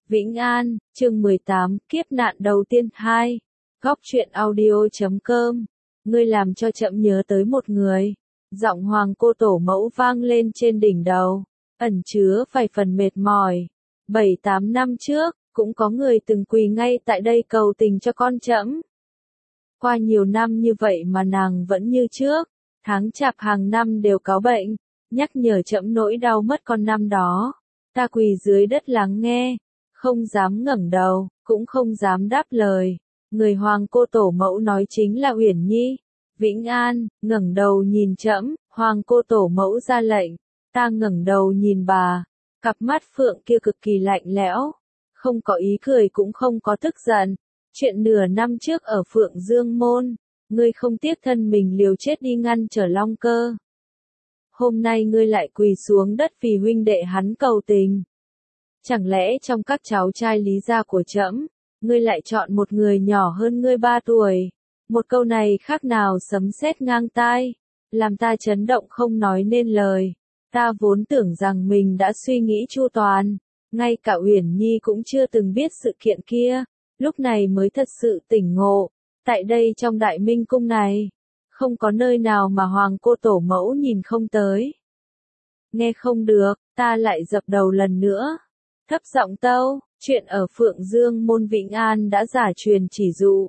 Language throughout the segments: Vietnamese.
Vĩnh An, chương 18, kiếp nạn đầu tiên 2. Góc truyện audio.com. Ngươi làm cho trẫm nhớ tới một người. Giọng Hoàng cô tổ mẫu vang lên trên đỉnh đầu, ẩn chứa vài phần mệt mỏi. 7-8 năm trước, cũng có người từng quỳ ngay tại đây cầu tình cho con trẫm. Qua nhiều năm như vậy mà nàng vẫn như trước, tháng chạp hàng năm đều cáo bệnh, nhắc nhở trẫm nỗi đau mất con năm đó. Ta quỳ dưới đất lắng nghe, không dám ngẩng đầu, cũng không dám đáp lời. Người Hoàng cô tổ mẫu nói chính là Uyển Nhi. Vĩnh An, ngẩng đầu nhìn trẫm. Hoàng cô tổ mẫu ra lệnh. Ta ngẩng đầu nhìn bà, cặp mắt phượng kia cực kỳ lạnh lẽo, không có ý cười cũng không có tức giận. Chuyện nửa năm trước ở Phượng Dương Môn, ngươi không tiếc thân mình liều chết đi ngăn trở Long Cơ. Hôm nay ngươi lại quỳ xuống đất vì huynh đệ hắn cầu tình. Chẳng lẽ trong các cháu trai Lý gia của trẫm, ngươi lại chọn một người nhỏ hơn ngươi 3 tuổi? Một câu này khác nào sấm sét ngang tai, làm ta chấn động không nói nên lời. Ta vốn tưởng rằng mình đã suy nghĩ chu toàn, ngay cả Uyển Nhi cũng chưa từng biết sự kiện kia, lúc này mới thật sự tỉnh ngộ. Tại đây trong Đại Minh cung này, không có nơi nào mà Hoàng cô tổ mẫu nhìn không tới. Nghe không được, ta lại dập đầu lần nữa. Thấp giọng tâu, chuyện ở Phượng Dương Môn Vĩnh An đã giả truyền chỉ dụ.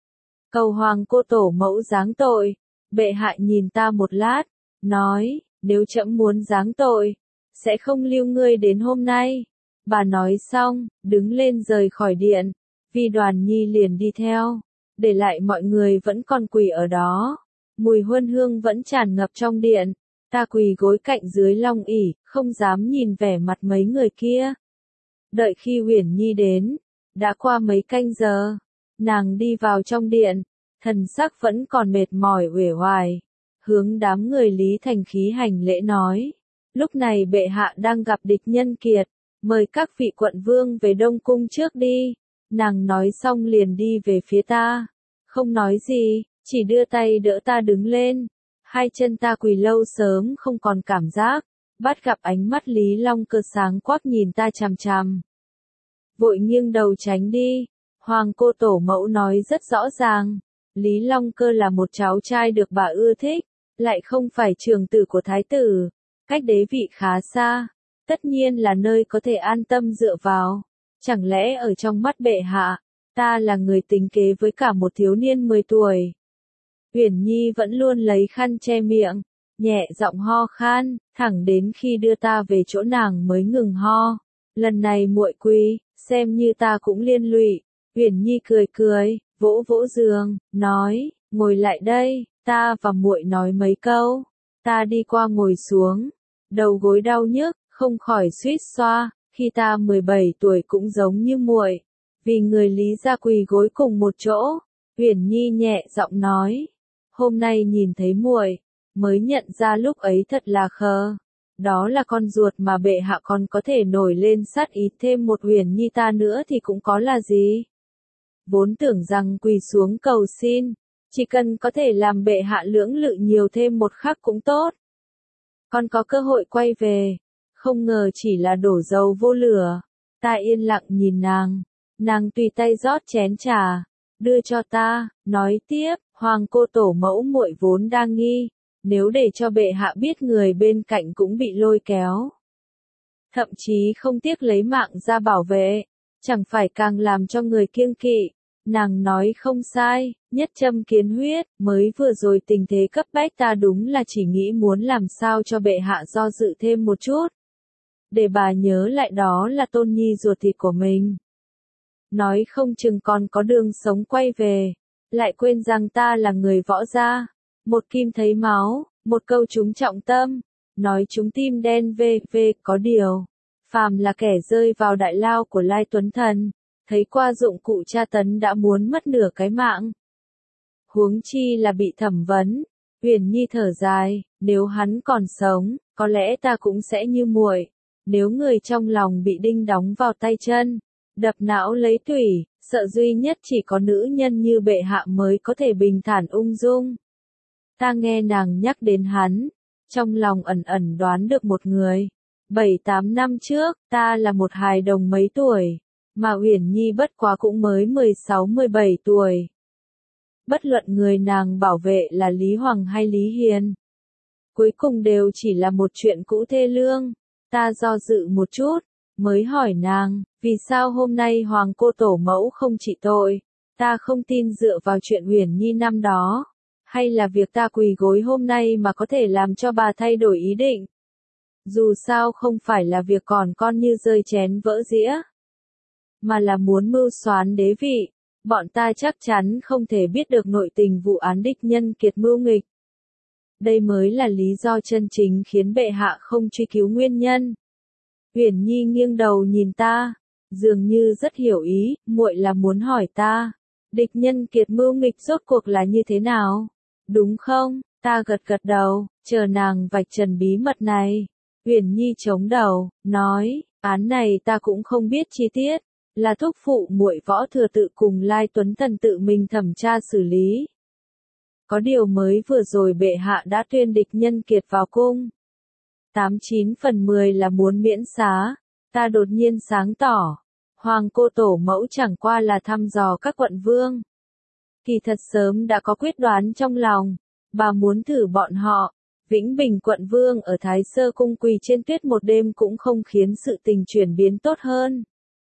Cầu Hoàng cô tổ mẫu giáng tội. Bệ hạ nhìn ta một lát, nói, nếu trẫm muốn giáng tội, sẽ không lưu ngươi đến hôm nay. Bà nói xong, đứng lên rời khỏi điện, Vi Đoàn Nhi liền đi theo, để lại mọi người vẫn còn quỳ ở đó. Mùi huân hương vẫn tràn ngập trong điện, ta quỳ gối cạnh dưới long ỷ, không dám nhìn vẻ mặt mấy người kia. Đợi khi Uyển Nhi đến, đã qua mấy canh giờ, nàng đi vào trong điện, thần sắc vẫn còn mệt mỏi uể oải, hướng đám người Lý Thành khí hành lễ nói, lúc này bệ hạ đang gặp địch nhân kiệt, mời các vị quận vương về Đông Cung trước đi. Nàng nói xong liền đi về phía ta, không nói gì, chỉ đưa tay đỡ ta đứng lên. Hai chân ta quỳ lâu sớm không còn cảm giác, bắt gặp ánh mắt Lý Long Cơ sáng quắc nhìn ta chằm chằm. Vội nghiêng đầu tránh đi. Hoàng cô tổ mẫu nói rất rõ ràng, Lý Long Cơ là một cháu trai được bà ưa thích, lại không phải trưởng tử của thái tử, cách đế vị khá xa, tất nhiên là nơi có thể an tâm dựa vào. Chẳng lẽ ở trong mắt bệ hạ, ta là người tính kế với cả một thiếu niên 10 tuổi? Uyển Nhi vẫn luôn lấy khăn che miệng, nhẹ giọng ho khan, thẳng đến khi đưa ta về chỗ nàng mới ngừng ho. Lần này muội quỳ, xem như ta cũng liên lụy. Uyển Nhi cười cười, vỗ vỗ giường, nói, ngồi lại đây, ta và muội nói mấy câu. Ta đi qua ngồi xuống, đầu gối đau nhức, không khỏi suýt xoa. Khi ta 17 tuổi cũng giống như muội, vì người Lý gia quỳ gối cùng một chỗ. Uyển Nhi nhẹ giọng nói, hôm nay nhìn thấy muội, mới nhận ra lúc ấy thật là khờ. Đó là con ruột mà bệ hạ còn có thể nổi lên sát ý thêm một Uyển Nhi ta nữa thì cũng có là gì. Vốn tưởng rằng quỳ xuống cầu xin, chỉ cần có thể làm bệ hạ lưỡng lự nhiều thêm một khắc cũng tốt. Còn có cơ hội quay về, không ngờ chỉ là đổ dầu vô lửa. Ta yên lặng nhìn nàng tùy tay rót chén trà, đưa cho ta, nói tiếp, Hoàng cô tổ mẫu muội vốn đang nghi, nếu để cho bệ hạ biết người bên cạnh cũng bị lôi kéo, thậm chí không tiếc lấy mạng ra bảo vệ, chẳng phải càng làm cho người kiêng kỵ. Nàng nói không sai, nhất châm kiến huyết, mới vừa rồi tình thế cấp bách ta đúng là chỉ nghĩ muốn làm sao cho bệ hạ do dự thêm một chút, để bà nhớ lại đó là tôn nhi ruột thịt của mình. Nói không chừng còn có đường sống quay về, lại quên rằng ta là người võ gia. Một kim thấy máu, một câu trúng trọng tâm, nói trúng tim đen về có điều. Phàm là kẻ rơi vào đại lao của Lai Tuấn Thần, thấy qua dụng cụ tra tấn đã muốn mất nửa cái mạng. Huống chi là bị thẩm vấn. Uyển Nhi thở dài, nếu hắn còn sống, có lẽ ta cũng sẽ như muội. Nếu người trong lòng bị đinh đóng vào tay chân, đập não lấy tủy, sợ duy nhất chỉ có nữ nhân như bệ hạ mới có thể bình thản ung dung. Ta nghe nàng nhắc đến hắn, trong lòng ẩn ẩn đoán được một người. 7-8 năm trước, ta là một hài đồng mấy tuổi, mà Uyển Nhi bất quá cũng mới 16-17 tuổi. Bất luận người nàng bảo vệ là Lý Hoàng hay Lý Hiền, cuối cùng đều chỉ là một chuyện cũ thê lương. Ta do dự một chút, mới hỏi nàng, vì sao hôm nay Hoàng cô tổ mẫu không trị tội? Ta không tin dựa vào chuyện Uyển Nhi năm đó, hay là việc ta quỳ gối hôm nay mà có thể làm cho bà thay đổi ý định. Dù sao không phải là việc còn con như rơi chén vỡ dĩa, mà là muốn mưu soán đế vị. Bọn ta chắc chắn không thể biết được nội tình vụ án địch nhân kiệt mưu nghịch. Đây mới là lý do chân chính khiến bệ hạ không truy cứu nguyên nhân. Uyển Nhi nghiêng đầu nhìn ta, dường như rất hiểu ý, muội là muốn hỏi ta, địch nhân kiệt mưu nghịch rốt cuộc là như thế nào, đúng không? Ta gật gật đầu, chờ nàng vạch trần bí mật này. Uyển Nhi chống đầu, nói, án này ta cũng không biết chi tiết, là thúc phụ muội Võ Thừa Tự cùng Lai Tuấn Thần tự mình thẩm tra xử lý. Có điều mới vừa rồi bệ hạ đã tuyên địch nhân kiệt vào cung. 89/10 là muốn miễn xá. Ta đột nhiên sáng tỏ. Hoàng cô tổ mẫu chẳng qua là thăm dò các quận vương. Kỳ thật sớm đã có quyết đoán trong lòng. Bà muốn thử bọn họ. Vĩnh Bình quận vương ở Thái Sơ cung quỳ trên tuyết một đêm cũng không khiến sự tình chuyển biến tốt hơn.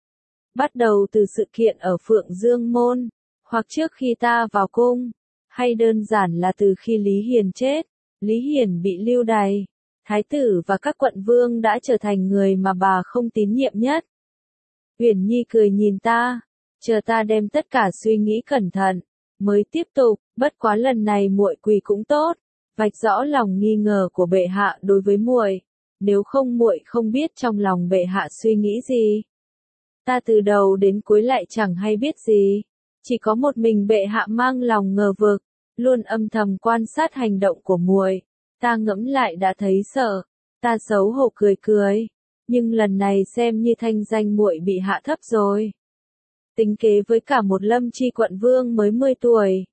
Bắt đầu từ sự kiện ở Phượng Dương Môn, hoặc trước khi ta vào cung, hay đơn giản là từ khi Lý Hiền chết, Lý Hiền bị lưu đày, thái tử và các quận vương đã trở thành người mà bà không tín nhiệm nhất. Uyển Nhi cười nhìn ta, chờ ta đem tất cả suy nghĩ cẩn thận, mới tiếp tục, bất quá lần này muội quỳ cũng tốt, vạch rõ lòng nghi ngờ của bệ hạ đối với muội, nếu không muội không biết trong lòng bệ hạ suy nghĩ gì. Ta từ đầu đến cuối lại chẳng hay biết gì, chỉ có một mình bệ hạ mang lòng ngờ vực, luôn âm thầm quan sát hành động của muội. Ta ngẫm lại đã thấy sợ, ta xấu hổ cười cười, nhưng lần này xem như thanh danh muội bị hạ thấp rồi. Tính kế với cả một Lâm Chi quận vương mới 10 tuổi.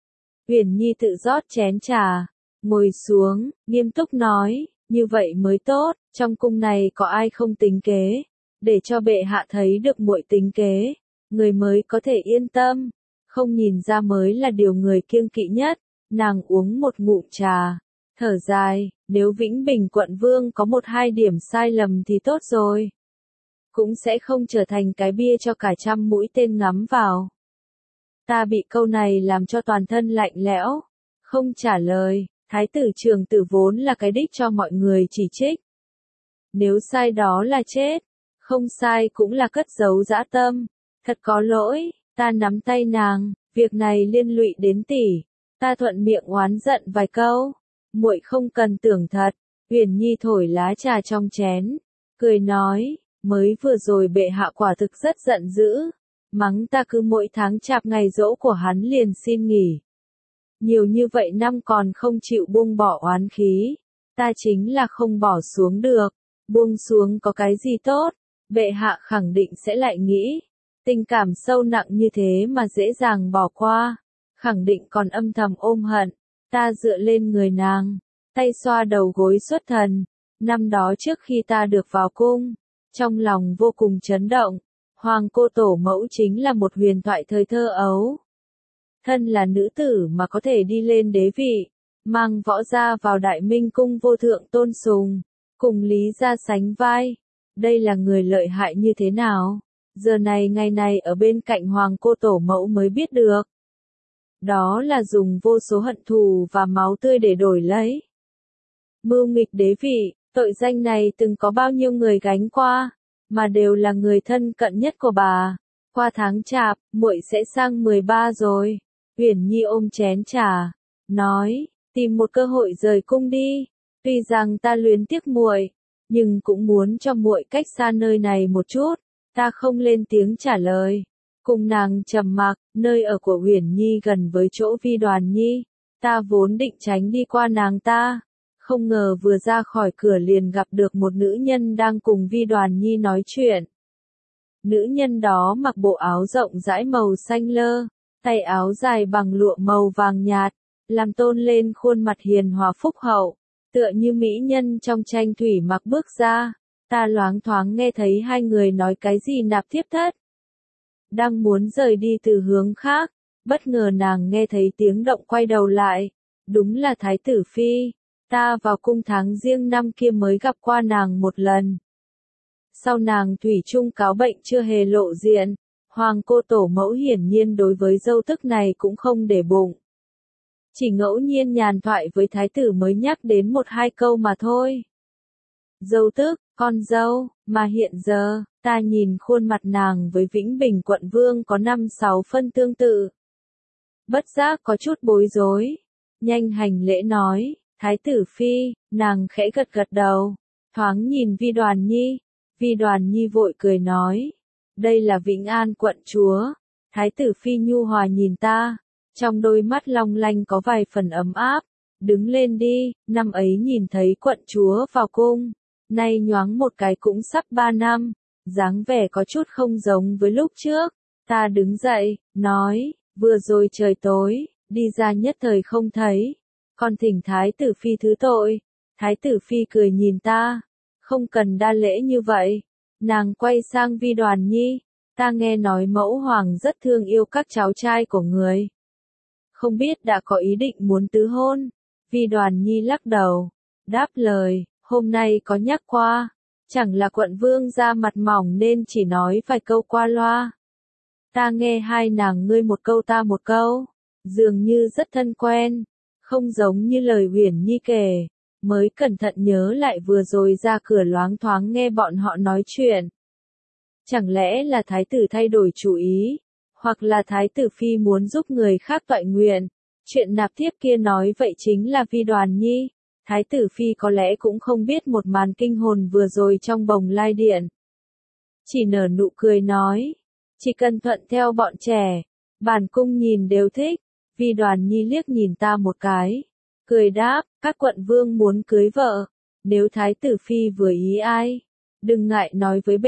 Uyển Nhi tự rót chén trà, ngồi xuống, nghiêm túc nói, như vậy mới tốt, trong cung này có ai không tính kế, để cho bệ hạ thấy được muội tính kế, người mới có thể yên tâm, không nhìn ra mới là điều người kiêng kỵ nhất. Nàng uống một ngụm trà, thở dài, nếu Vĩnh Bình quận vương có 1-2 điểm sai lầm thì tốt rồi, cũng sẽ không trở thành cái bia cho cả trăm mũi tên ngắm vào. Ta bị câu này làm cho toàn thân lạnh lẽo, không trả lời. Thái tử Trường Tử vốn là cái đích cho mọi người chỉ trích. Nếu sai đó là chết, không sai cũng là cất giấu dã tâm. Thật có lỗi, ta nắm tay nàng, việc này liên lụy đến tỷ. Ta thuận miệng oán giận vài câu. Muội không cần tưởng thật. Uyển Nhi thổi lá trà trong chén, cười nói, mới vừa rồi bệ hạ quả thực rất giận dữ, mắng ta cứ mỗi tháng chạp ngày giỗ của hắn liền xin nghỉ. Nhiều như vậy năm còn không chịu buông bỏ oán khí, ta chính là không bỏ xuống được, buông xuống có cái gì tốt, bệ hạ khẳng định sẽ lại nghĩ, tình cảm sâu nặng như thế mà dễ dàng bỏ qua, khẳng định còn âm thầm ôm hận. Ta dựa lên người nàng, tay xoa đầu gối xuất thần, năm đó trước khi ta được vào cung, trong lòng vô cùng chấn động, Hoàng cô tổ mẫu chính là một huyền thoại thời thơ ấu. Thân là nữ tử mà có thể đi lên đế vị, mang Võ gia vào Đại Minh cung vô thượng tôn sùng, cùng Lý gia sánh vai. Đây là người lợi hại như thế nào? Giờ này ngày này ở bên cạnh Hoàng cô tổ mẫu mới biết được. Đó là dùng vô số hận thù và máu tươi để đổi lấy. Mưu nghịch đế vị, tội danh này từng có bao nhiêu người gánh qua, mà đều là người thân cận nhất của bà. Qua tháng chạp, muội sẽ sang 13 rồi. Uyển Nhi ôm chén trà, nói, tìm một cơ hội rời cung đi. Tuy rằng ta luyến tiếc muội, nhưng cũng muốn cho muội cách xa nơi này một chút. Ta không lên tiếng trả lời. Cùng nàng trầm mặc, nơi ở của Uyển Nhi gần với chỗ Vi Đoàn Nhi. Ta vốn định tránh đi qua nàng ta. Không ngờ vừa ra khỏi cửa liền gặp được một nữ nhân đang cùng Vi Đoàn Nhi nói chuyện. Nữ nhân đó mặc bộ áo rộng rãi màu xanh lơ, tay áo dài bằng lụa màu vàng nhạt, làm tôn lên khuôn mặt hiền hòa phúc hậu, tựa như mỹ nhân trong tranh thủy mặc bước ra. Ta loáng thoáng nghe thấy hai người nói cái gì nạp thiếp thất. đang muốn rời đi từ hướng khác, bất ngờ nàng nghe thấy tiếng động quay đầu lại. Đúng là Thái tử Phi, ta vào cung tháng Giêng năm kia mới gặp qua nàng một lần. Sau nàng thủy chung cáo bệnh chưa hề lộ diện, Hoàng cô tổ mẫu hiển nhiên đối với dâu tức này cũng không để bụng. Chỉ ngẫu nhiên nhàn thoại với thái tử mới nhắc đến một hai câu mà thôi. Dâu tức, con dâu, mà hiện giờ, ta nhìn khuôn mặt nàng với Vĩnh Bình quận vương có 5-6 phân tương tự. Bất giác có chút bối rối, nhanh hành lễ nói, Thái tử Phi, nàng khẽ gật gật đầu, thoáng nhìn Vi Đoàn Nhi. Vi Đoàn Nhi vội cười nói, đây là Vĩnh An quận chúa. Thái tử Phi nhu hòa nhìn ta, trong đôi mắt long lanh có vài phần ấm áp. Đứng lên đi, năm ấy nhìn thấy quận chúa vào cung, nay nhoáng một cái cũng sắp 3 năm, dáng vẻ có chút không giống với lúc trước. Ta đứng dậy, nói, vừa rồi trời tối, đi ra nhất thời không thấy, còn thỉnh Thái tử Phi thứ tội. Thái tử Phi cười nhìn ta, không cần đa lễ như vậy. Nàng quay sang Vi Đoàn Nhi, ta nghe nói mẫu hoàng rất thương yêu các cháu trai của người. Không biết đã có ý định muốn tứ hôn. Vi Đoàn Nhi lắc đầu, đáp lời, hôm nay có nhắc qua, chẳng là quận vương ra mặt mỏng nên chỉ nói vài câu qua loa. Ta nghe hai nàng ngươi một câu ta một câu, dường như rất thân quen, không giống như lời Huyền Nhi kể. Mới cẩn thận nhớ lại vừa rồi ra cửa loáng thoáng nghe bọn họ nói chuyện. Chẳng lẽ là thái tử thay đổi chủ ý, hoặc là Thái tử Phi muốn giúp người khác toại nguyện. Chuyện nạp thiếp kia nói vậy chính là Vi Đoàn Nhi. Thái tử Phi có lẽ cũng không biết một màn kinh hồn vừa rồi trong Bồng Lai Điện. Chỉ nở nụ cười nói, chỉ cần thuận theo bọn trẻ, bản cung nhìn đều thích. Vi Đoàn Nhi liếc nhìn ta một cái, cười đáp, các quận vương muốn cưới vợ, nếu Thái tử Phi vừa ý ai, đừng ngại nói với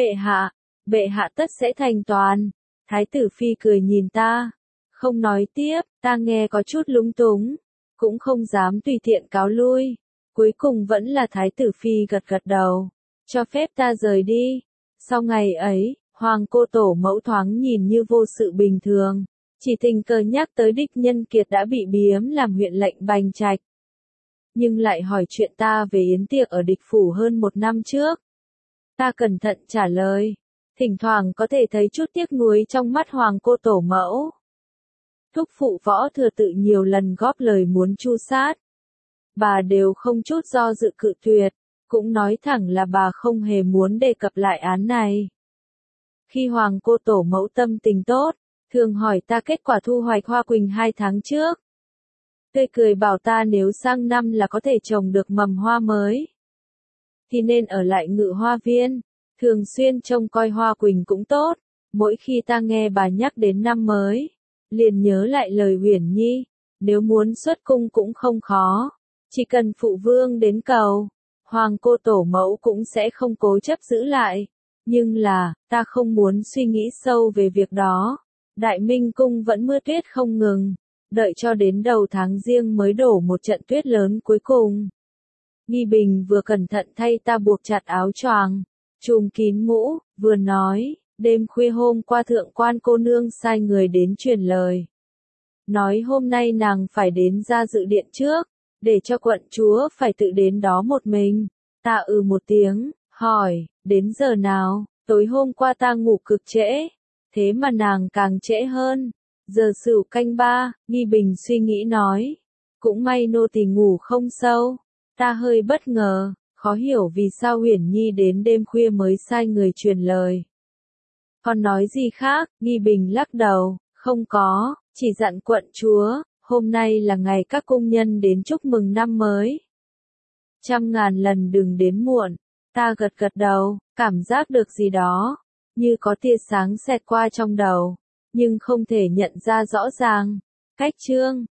bệ hạ tất sẽ thành toàn. Thái tử Phi cười nhìn ta, không nói tiếp, ta nghe có chút lúng túng, cũng không dám tùy tiện cáo lui. Cuối cùng vẫn là Thái tử Phi gật gật đầu, cho phép ta rời đi. Sau ngày ấy, Hoàng cô tổ mẫu thoáng nhìn như vô sự bình thường, chỉ tình cờ nhắc tới đích nhân kiệt đã bị biếm làm huyện lệnh Bành Trạch. Nhưng lại hỏi chuyện ta về yến tiệc ở địch phủ hơn 1 năm trước. Ta cẩn thận trả lời, thỉnh thoảng có thể thấy chút tiếc nuối trong mắt Hoàng cô tổ mẫu. Thúc phụ Võ Thừa Tự nhiều lần góp lời muốn tru sát. Bà đều không chút do dự cự tuyệt, cũng nói thẳng là bà không hề muốn đề cập lại án này. Khi Hoàng cô tổ mẫu tâm tình tốt, thường hỏi ta kết quả thu hoạch hoa quỳnh 2 tháng trước. Tươi cười bảo ta nếu sang năm là có thể trồng được mầm hoa mới, thì nên ở lại Ngự Hoa Viên, thường xuyên trông coi hoa quỳnh cũng tốt. Mỗi khi ta nghe bà nhắc đến năm mới, liền nhớ lại lời Huyền Nhi, nếu muốn xuất cung cũng không khó, chỉ cần phụ vương đến cầu, Hoàng cô tổ mẫu cũng sẽ không cố chấp giữ lại. Nhưng là, ta không muốn suy nghĩ sâu về việc đó. Đại Minh cung vẫn mưa tuyết không ngừng, đợi cho đến đầu tháng Giêng mới đổ một trận tuyết lớn cuối cùng. Nghi Bình vừa cẩn thận thay ta buộc chặt áo choàng, trùm kín mũ, vừa nói, đêm khuya hôm qua thượng quan cô nương sai người đến truyền lời. Nói hôm nay nàng phải đến ra dự điện trước, để cho quận chúa phải tự đến đó một mình. Ta một tiếng, hỏi, đến giờ nào? Tối hôm qua ta ngủ cực trễ, thế mà nàng càng trễ hơn. Giờ Sửu canh 3, Nghi Bình suy nghĩ nói, cũng may nô tỳ ngủ không sâu. Ta hơi bất ngờ, khó hiểu vì sao Huyền Nhi đến đêm khuya mới sai người truyền lời. Còn nói gì khác? Nghi Bình lắc đầu, không có, chỉ dặn quận chúa, hôm nay là ngày các cung nhân đến chúc mừng năm mới. 100.000 lần đừng đến muộn. Ta gật gật đầu, cảm giác được gì đó, như có tia sáng xẹt qua trong đầu, nhưng không thể nhận ra rõ ràng. Cách chương